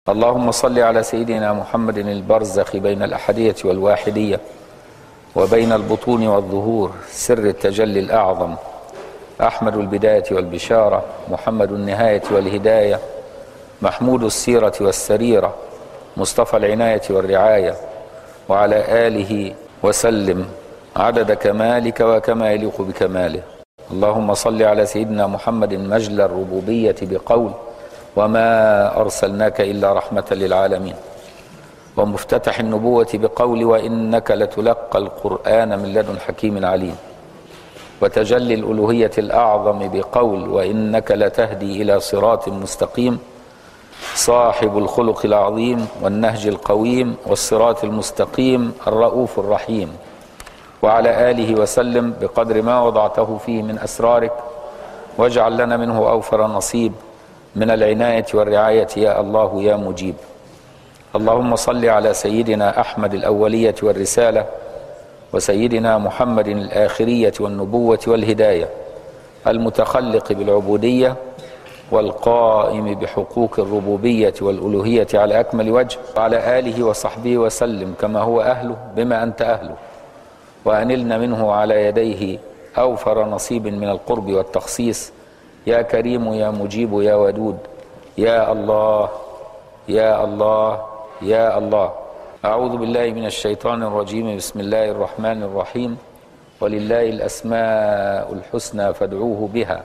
اللهم صل على سيدنا محمد البرزخ بين الأحدية والواحدية وبين البطون والظهور، سر التجلي الأعظم، أحمد البداية والبشارة، محمد النهاية والهداية، محمود السيرة والسريرة، مصطفى العناية والرعاية، وعلى آله وسلم عدد كمالك وكما يليق بكماله. اللهم صل على سيدنا محمد مجلى الربوبية بقول وما أرسلناك إلا رحمة للعالمين، ومفتتح النبوة بقول وإنك لتلقى القرآن من لدن حكيم عليم، وتجلي الألوهية الأعظم بقول وإنك لتهدي إلى صراط مستقيم، صاحب الخلق العظيم والنهج القويم والصراط المستقيم الرؤوف الرحيم، وعلى آله وسلم بقدر ما وضعته فيه من أسرارك، واجعل لنا منه أوفر نصيب من العناية والرعاية يا الله يا مجيب. اللهم صل على سيدنا أحمد الأولية والرسالة، وسيدنا محمد الآخرية والنبوة والهداية، المتخلق بالعبودية والقائم بحقوق الربوبية والألوهية على أكمل وجه، وعلى آله وصحبه وسلم كما هو أهله بما أنت أهله، وأنلنا منه على يديه أوفر نصيب من القرب والتخصيص يا كريم يا مجيب يا ودود يا الله يا الله يا الله. أعوذ بالله من الشيطان الرجيم. بسم الله الرحمن الرحيم. ولله الأسماء الحسنى فادعوه بها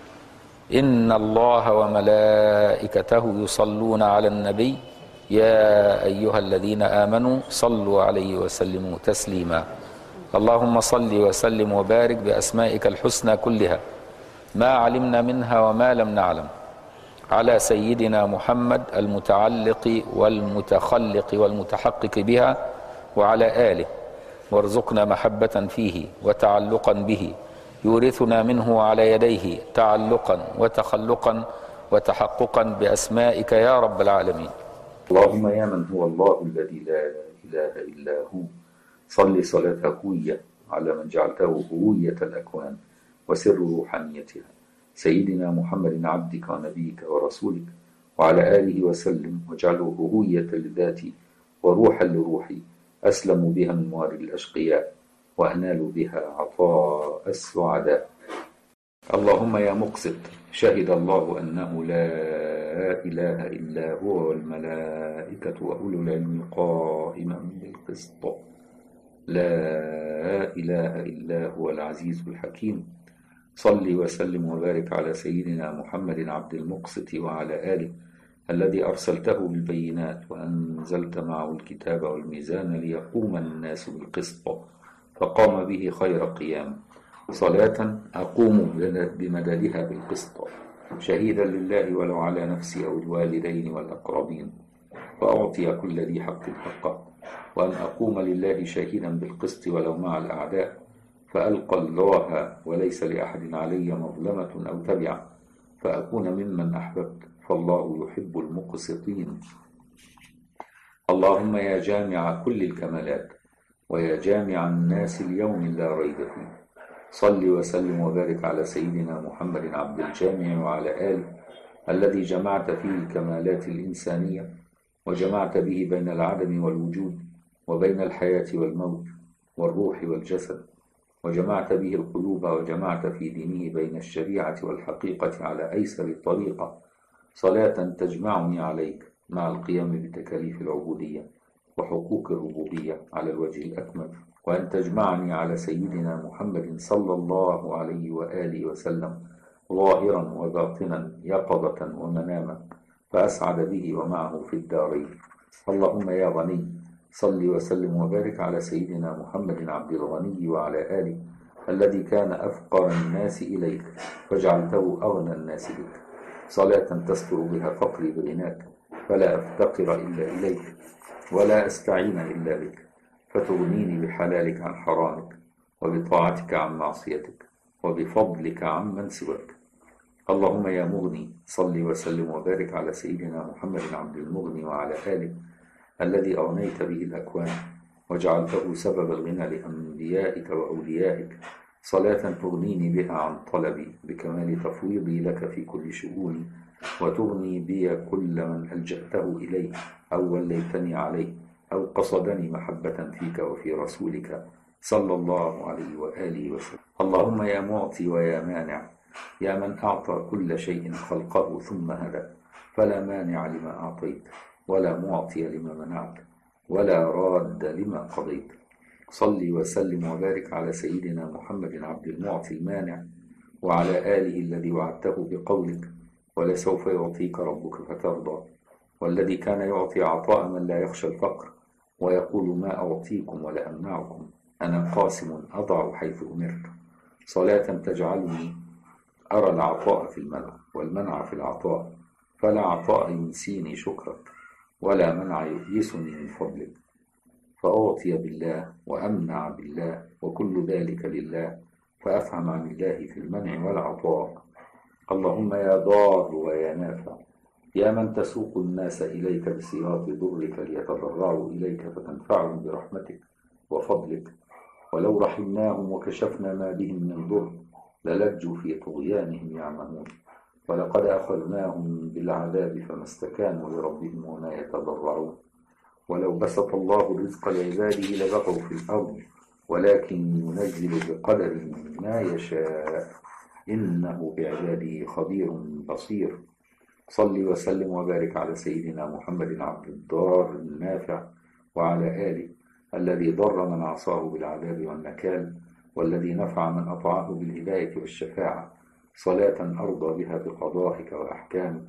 إن الله وملائكته يصلون على النبي يا أيها الذين آمنوا صلوا عليه وسلموا تسليما. اللهم صل وسلم وبارك بأسمائك الحسنى كلها ما علمنا منها وما لم نعلم على سيدنا محمد المتعلق والمتخلق والمتحقق بها وعلى آله، وارزقنا محبة فيه وتعلقا به يورثنا منه على يديه تعلقا وتخلقا وتحققا بأسمائك يا رب العالمين. اللهم يا من هو الله الذي لا إله إلا هو، صل صلاة هوية على من جعلته هوية الأكوان وسر روحانيتها، سيدنا محمد عبدك ونبيك ورسولك، وعلى آله وسلم، واجعله هوية لذاتي وروحا لروحي أسلم بها من موارد الأشقياء وأنال بها عطاء السعداء. اللهم يا مقسط، شهد الله أنه لا إله إلا هو والملائكة وأولو العلم قائما بالقسط، لا إله إلا هو العزيز الحكيم. صل وسلم وبارك على سيدنا محمد عبد المقسط وعلى آله الذي أرسلته بالبينات وأنزلت معه الكتاب والميزان ليقوم الناس بالقسط، فقام به خير قيام، صلاة أقوم بمددها بالقسط شهيدا لله ولو على نفسي أو الوالدين والأقربين، وأعطي كل ذي حق حقه، وأن أقوم لله شهيدا بالقسط ولو مع الأعداء، فألقى الله وليس لأحد علي مظلمة أو تبعة، فأكون ممن أحببت، فالله يحب المقسطين. اللهم يا جامع كل الكمالات ويا جامع الناس اليوم لا ريب فيه، صل وسلم وبارك على سيدنا محمد عبد الجامع وعلى آله الذي جمعت فيه الكمالات الإنسانية، وجمعت به بين العدم والوجود وبين الحياة والموت والروح والجسد، وجمعت به القلوب، وجمعت في دينه بين الشريعة والحقيقة على أيسر طريقة، صلاة تجمعني عليك مع القيام بتكاليف العبودية وحقوق الربوبية على الوجه الأكمل، وأن تجمعني على سيدنا محمد صلى الله عليه وآله وسلم ظاهرا وباطنا يقظة ومناما، فأسعد به ومعه في الدارين. اللهم يا غني، صل وسلم وبارك على سيدنا محمد عبد الغني وعلى آله الذي كان أفقر الناس إليك فجعلته أغنى الناس بك، صلاة تستر بها فقري بغناك، فلا أفتقر إلا إليك ولا أستعين إلا بك، فتغنيني بحلالك عن حرامك وبطاعتك عن معصيتك وبفضلك عن من سواك. اللهم يا مغني، صل وسلم وبارك على سيدنا محمد عبد المغني وعلى آله الذي أغنيت به الأكوان وجعلته سبب الغنى لأنبيائك وأوليائك، صلاة تغنيني بها عن طلبي بكمال تفويضي لك في كل شؤوني وتغني بي كل من ألجأته إليه أو وليتني عليه أو قصدني محبة فيك وفي رسولك صلى الله عليه وآله وسلم. اللهم يا معطي ويا مانع، يا من أعطى كل شيء خلقه ثم هدى، فلا مانع لما أعطيت ولا معطي لما منعت ولا راد لما قضيت. صل وسلم وبارك على سيدنا محمد عبد المعطي المانع، وعلى آله الذي وعدته بقولك ولسوف يعطيك ربك فترضى، والذي كان يعطي عطاء من لا يخشى الفقر ويقول ما أعطيكم ولا أمنعكم، أنا قاسم أضع حيث أمرت. صلاة تجعلني أرى العطاء في المنع والمنع في العطاء، فلا عطاء ينسيني شكرك ولا منع يؤيسني من فضلك، فأعطي بالله وأمنع بالله وكل ذلك لله، فأفهم عن الله في المنع والعطاء. اللهم يا ضار ويا نافع، يا من تسوق الناس إليك بسياط ضرك ليتضرعوا إليك فتنفعهم برحمتك وفضلك، ولو رحمناهم وكشفنا ما بهم من ضر للجوا في طغيانهم يعمهون، ولقد أخذناهم بالعذاب فما استكانوا لربهم وما يتضرعون. ولو بسط الله الرزق لعباده لبغوا في الأرض ولكن ينزل بقدر ما يشاء، إنه بعباده خبير بصير. صل وسلم وبارك على سيدنا محمد عبد الضار النافع، وعلى آله الذي ضر من عصاه بالعذاب والنكال، والذي نفع من أطاعه بالهداية والشفاعة، صلاة أرضى بها بقضائك وأحكامك،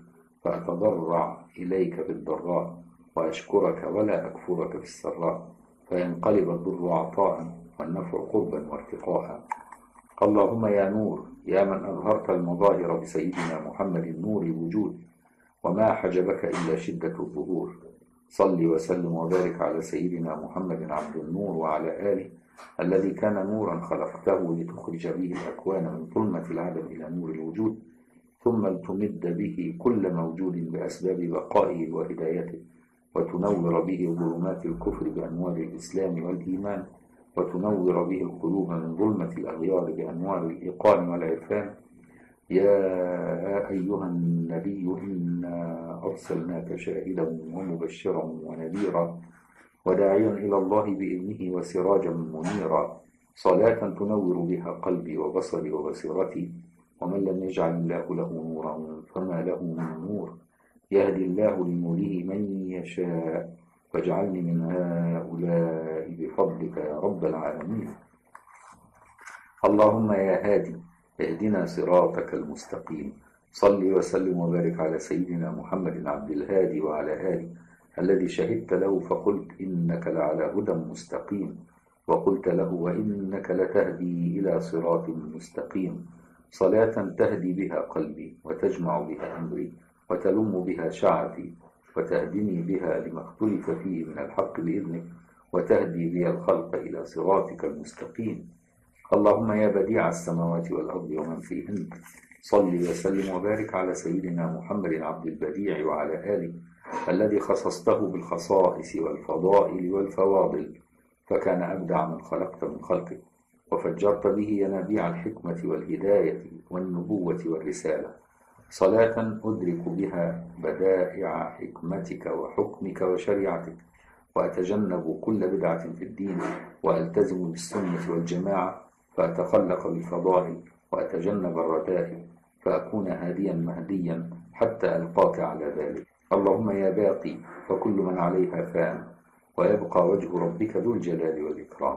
فأتضرع إليك بالضراء وأشكرك ولا أكفرك في السراء، فينقلب الضر عطاء والنفع قربا وارتقاء. اللهم يا نور، يا من أظهرت المظاهر بسيدنا محمد نور الوجود وما حجبك إلا شدة الظهور، صل وسلم وبارك على سيدنا محمد عبد النور وعلى آله الذي كان نورا خلقته لتخرج به الأكوان من ظلمة العدم إلى نور الوجود، ثم لتمد به كل موجود بأسباب بقائه وهدايته، وتنور به ظلمات الكفر بأنوار الإسلام والإيمان، وتنور به القلوب من ظلمة الأغيار بأنوار الإيقان والعرفان. يا أيها النبي إنا أرسلناك شاهدا ومبشرا ونذيرا وداعيا إلى الله بإذنه وسراجا منيرا، صلاة تنور بها قلبي وبصري وبصيرتي، ومن لم يجعل الله له نورا فما له من نور. يهدي الله لنوره من يشاء، واجعلني من هؤلاء بفضلك يا رب العالمين. اللهم يا هادي اهدنا صراطك المستقيم، صل وسلم وبارك على سيدنا محمد عبد الهادي وعلى آله الذي شهدت له فقلت إنك لعلى هدى مستقيم، وقلت له وإنك لتهدي إلى صراط مستقيم، صلاة تهدي بها قلبي وتجمع بها أمري وتلم بها شعثي وتهدني بها لما اختلف فيه من الحق بإذنك، وتهدي بها الخلق إلى صراطك المستقيم. اللهم يا بديع السماوات والأرض ومن فيهن، صل وسلم وبارك على سيدنا محمد عبد البديع وعلى آله الذي خصصته بالخصائص والفضائل والفواضل، فكان أبدع من خلقت من خلقك، وفجرت به ينابيع الحكمة والهداية والنبوة والرسالة، صلاة أدرك بها بدائع حكمتك وحكمك وشريعتك، وأتجنب كل بدعة في الدين، وألتزم بالسنة والجماعة، فأتخلق بالفضائل وأتجنب الرذائل، فأكون هاديا مهديا حتى ألقاك على ذلك. اللهم يا باقي فكل من عليها فان، ويبقى وجه ربك ذو الجلال والإكرام،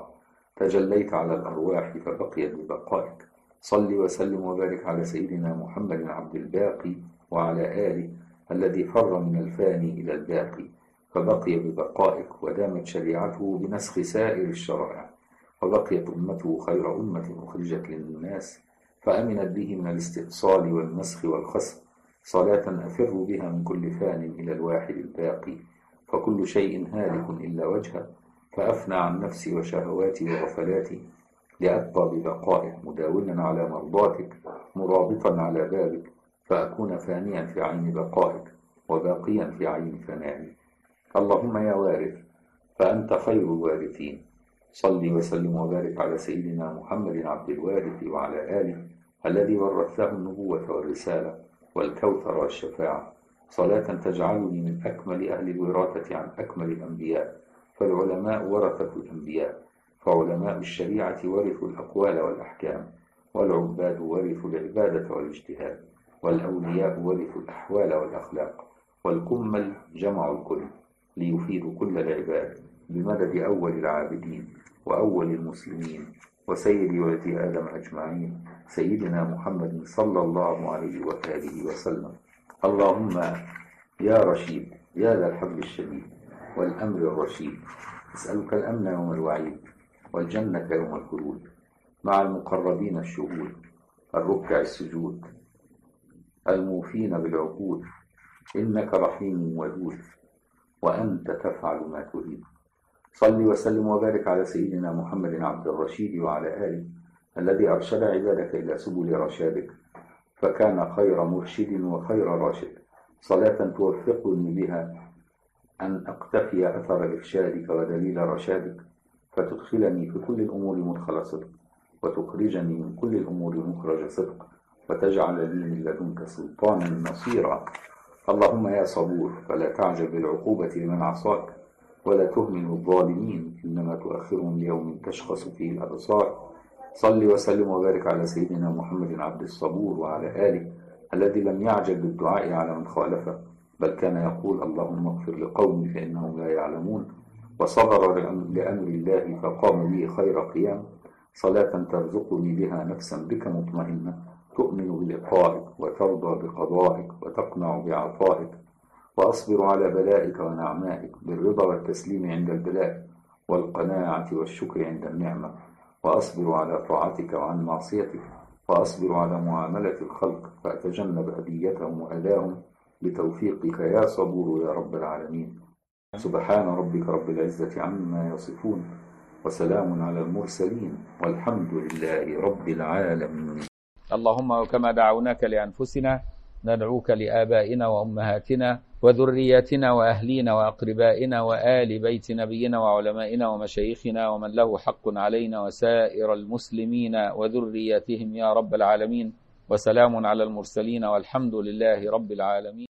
تجليت على الأرواح فبقيت ببقائك، صل وسلم وبارك على سيدنا محمد عبد الباقي وعلى آله الذي فر من الفاني إلى الباقي فبقي ببقائك، ودامت شريعته بنسخ سائر الشرائع، وبقيت أمته خير أمة أخرجت للناس، فأمنت به من الاستئصال والنسخ والخسف، صلاة أفر بها من كل فان إلى الواحد الباقي، فكل شيء هالك إلا وجهه، فأفنى عن نفسي وشهواتي وغفلاتي لأبقى ببقائك مداوما على مرضاتك مرابطا على بابك، فأكون فانيا في عين بقائك وباقيا في عين فنائي. اللهم يا وارث فأنت خير الوارثين، صل وسلم وبارك على سيدنا محمد عبد الوارث وعلى آله الذي ورثه النبوة والرسالة، والكوثر والشفاعة، صلاة تجعلني من أكمل أهل الوراثة عن أكمل الأنبياء، فالعلماء ورثة الأنبياء، فعلماء الشريعة ورثوا الأقوال والأحكام، والعباد ورثوا العبادة والاجتهاد، والأولياء ورثوا الأحوال والأخلاق، والكمل جمع الكل ليفيدوا كل العباد بمدد أول العابدين وأول المسلمين وسيد ولد آدم أجمعين سيدنا محمد صلى الله عليه وآله وسلم. اللهم يا رشيد يا ذا الحبل الشديد والأمر الرشيد، أسألك الأمن يوم الوعيد والجنة يوم الخلود مع المقربين الشهود الركع السجود الموفين بالعقود، إنك رحيم ودود وأنت تفعل ما تريد. صل وسلم وبارك على سيدنا محمد عبد الرشيد وعلى آله الذي أرشد عبادك إلى سبل رشادك، فكان خير مرشد وخير راشد، صلاة توفقني بها أن أقتفي أثر إرشادك ودليل رشادك، فتدخلني في كل الأمور مدخل صدق، وتخرجني من كل الأمور مخرج صدق، وتجعل لي من لدنك سلطانا نصيرا. اللهم يا صبور فلا تعجل بالعقوبة لمن عصاك، ولا تهمل الظالمين إنما تؤخرهم ليوم تشخص فيه الأبصار. صل وسلم وبارك على سيدنا محمد عبد الصبور وعلى آله الذي لم يعجل بالدعاء على من خالفه، بل كان يقول اللهم اغفر لقومي فإنهم لا يعلمون، وصبر لأمر الله فقام به خير قيام. صلاة ترزقني بها نفسا بك مطمئنة تؤمن بلقائك وترضى بقضائك وتقنع بعطائك، وأصبر على بلائك ونعمائك بالرضا والتسليم عند البلاء والقناعة والشكر عند النعمة، وأصبر على طاعتك وعن معصيتك، وأصبر على معاملة الخلق فأتجنب أذيتهم وأذاهم بتوفيقك يا صبور يا رب العالمين. سبحان ربك رب العزة عما يصفون وسلام على المرسلين والحمد لله رب العالمين. اللهم وكما دعوناك لأنفسنا ندعوك لآبائنا وأمهاتنا وذرياتنا وأهلينا وأقربائنا وآل بيت نبينا وعلمائنا ومشايخنا ومن له حق علينا وسائر المسلمين وذرياتهم يا رب العالمين، وسلام على المرسلين والحمد لله رب العالمين.